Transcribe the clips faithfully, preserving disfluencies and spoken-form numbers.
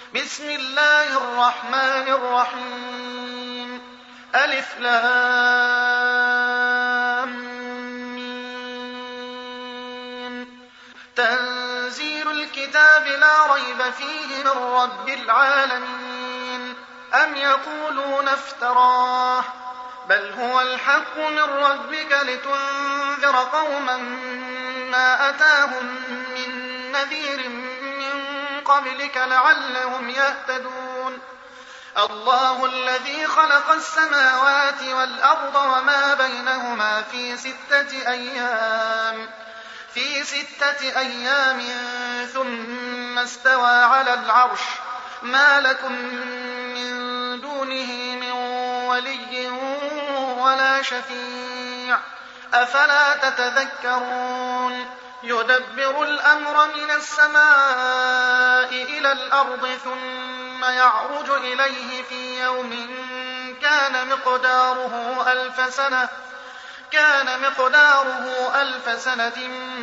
بسم الله الرحمن الرحيم ألف لام ميم تنزيل الكتاب لا ريب فيه من رب العالمين أم يقولون افتراه بل هو الحق من ربك لتنذر قوما ما أتاهم من نذير من قبلك لعلهم يهتدون الله الذي خلق السماوات والأرض وما بينهما في ستة أيام في ستة أيام ثم استوى على العرش ما لكم من دونه من ولي ولا شفيع أفلا تتذكرون يدبر الأمر من السماء إلى الأرض ثم يعرج إليه في يوم كان مقداره ألف سنة كان مقداره ألف سنة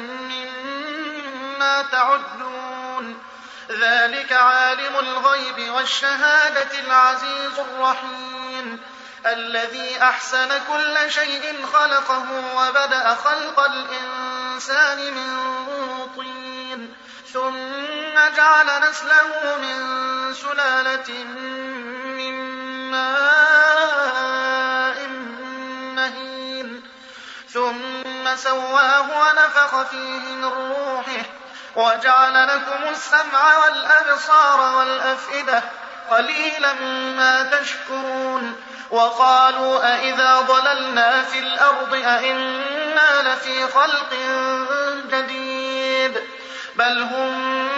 مما تعدون ذلك عالم الغيب والشهادة العزيز الرحيم الذي أحسن كل شيء خلقه وبدأ خلق الإنسان من طين ثم جعل نسله من سلالة من ماء مهين ثم سواه ونفخ فيه من روحه وجعل لكم السمع والأبصار والأفئدة قليلا ما تشكرون وقالوا أئذا ضللنا في الأرض أئنا لفي خلق جديد بل هم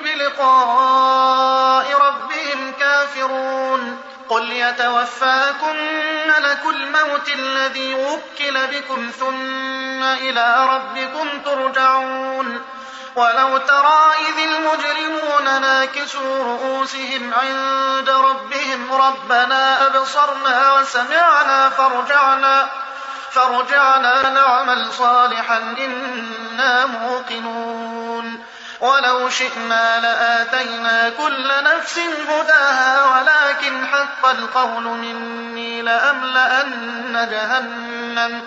بلقاء ربهم كافرون قل يتوفاكم ملك الموت الذي وكل بكم ثم إلى ربكم ترجعون ولو ترى إذ المجرمون ناكسوا رؤوسهم عند ربهم ربنا أبصرنا وسمعنا فارجعنا, فارجعنا نعمل صالحا إنا موقنون ولو شئنا لآتينا كل نفس هداها ولكن حق القول مني لأملأن جهنم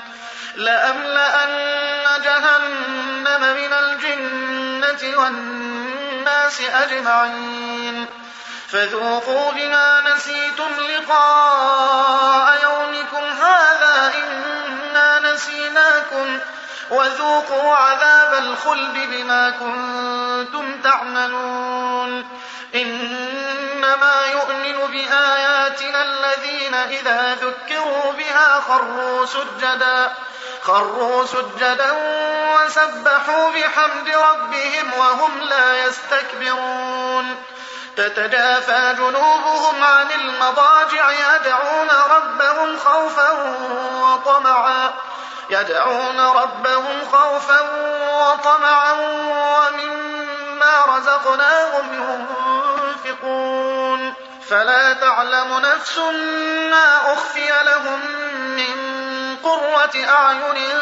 لأملأن جهنم من الجنة والناس أجمعين فذوقوا بما نسيتم لقاء يومكم هذا إنا نسيناكم وذوقوا عذاب الخلد بما كنتم تعملون إنما يؤمن بآياتنا الذين إذا ذكروا بها خروا سجدا خروا سجدا وسبحوا بحمد ربهم وهم لا يستكبرون تتجافى جنوبهم عن المضاجع يدعون ربهم خوفا وطمعا يدعون ربهم خوفا وطمعا ومما رزقناهم ينفقون فلا تعلم نفس ما أخفي لهم من قرة أعين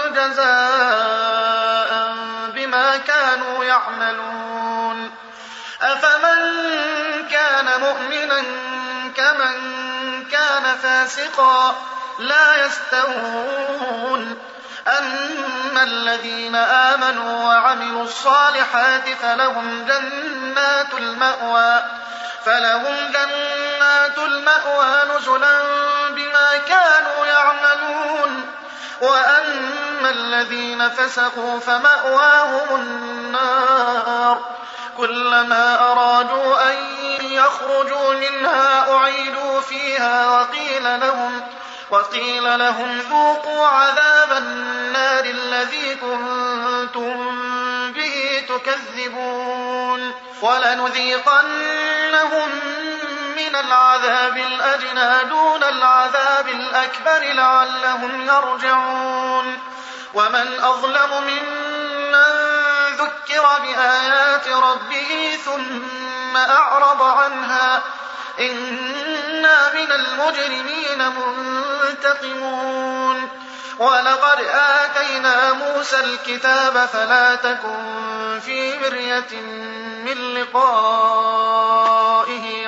جزاء بما كانوا يعملون أفمن كان مؤمنا كمن كان فاسقا لا يستوون أما الذين آمنوا وعملوا الصالحات فلهم جنات المأوى فلهم جنات المأوى نزلا بما كانوا يعملون وأما الذين فسقوا فمأواهم النار كلما أرادوا أن يخرجوا منها أعيدوا فيها وقيل لهم وقيل لهم ذوقوا عذاب النار الذي كنتم به تكذبون ولنذيقنهم من العذاب الأدنى دون العذاب الأكبر لعلهم يرجعون ومن أظلم ممن ذكر بآيات ربه ثم أعرض عنها إنا من المجرمين منتقمون ولقد آتينا موسى الكتاب فلا تكن في مرية من لقائه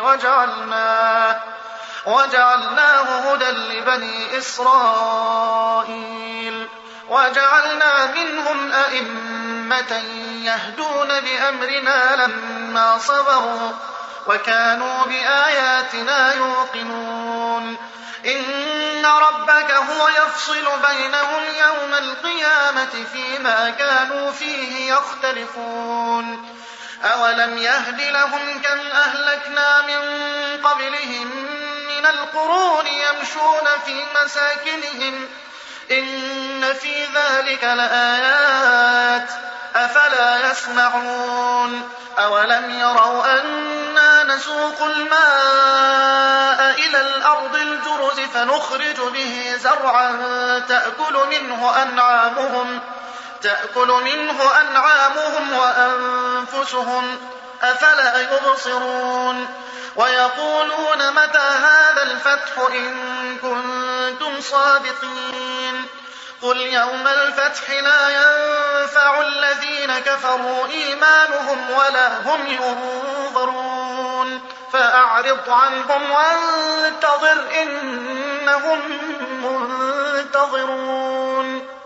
وجعلناه, وجعلناه هدى لبني إسرائيل وجعلنا منهم أئمة يهدون بأمرنا لما صبروا وكانوا بآياتنا يوقنون إن ربك هو يفصل بينهم يوم القيامة فيما كانوا فيه يختلفون أولم يهد لهم كم أهلكنا من قبلهم من القرون يمشون في مساكنهم إن في ذلك لآيات أفلا يسمعون أولم يروا أنا نسوق الماء إلى الأرض الجرز فنخرج به زرعا تأكل منه أنعامهم تأكل منه أنعامهم وأنفسهم أفلا يبصرون ويقولون متى هذا الفتح إن كنتم صادقين قل يوم الفتح لا ينفع الذين كفروا إيمانهم ولا هم ينظرون فأعرض عنهم وانتظر إنهم منتظرون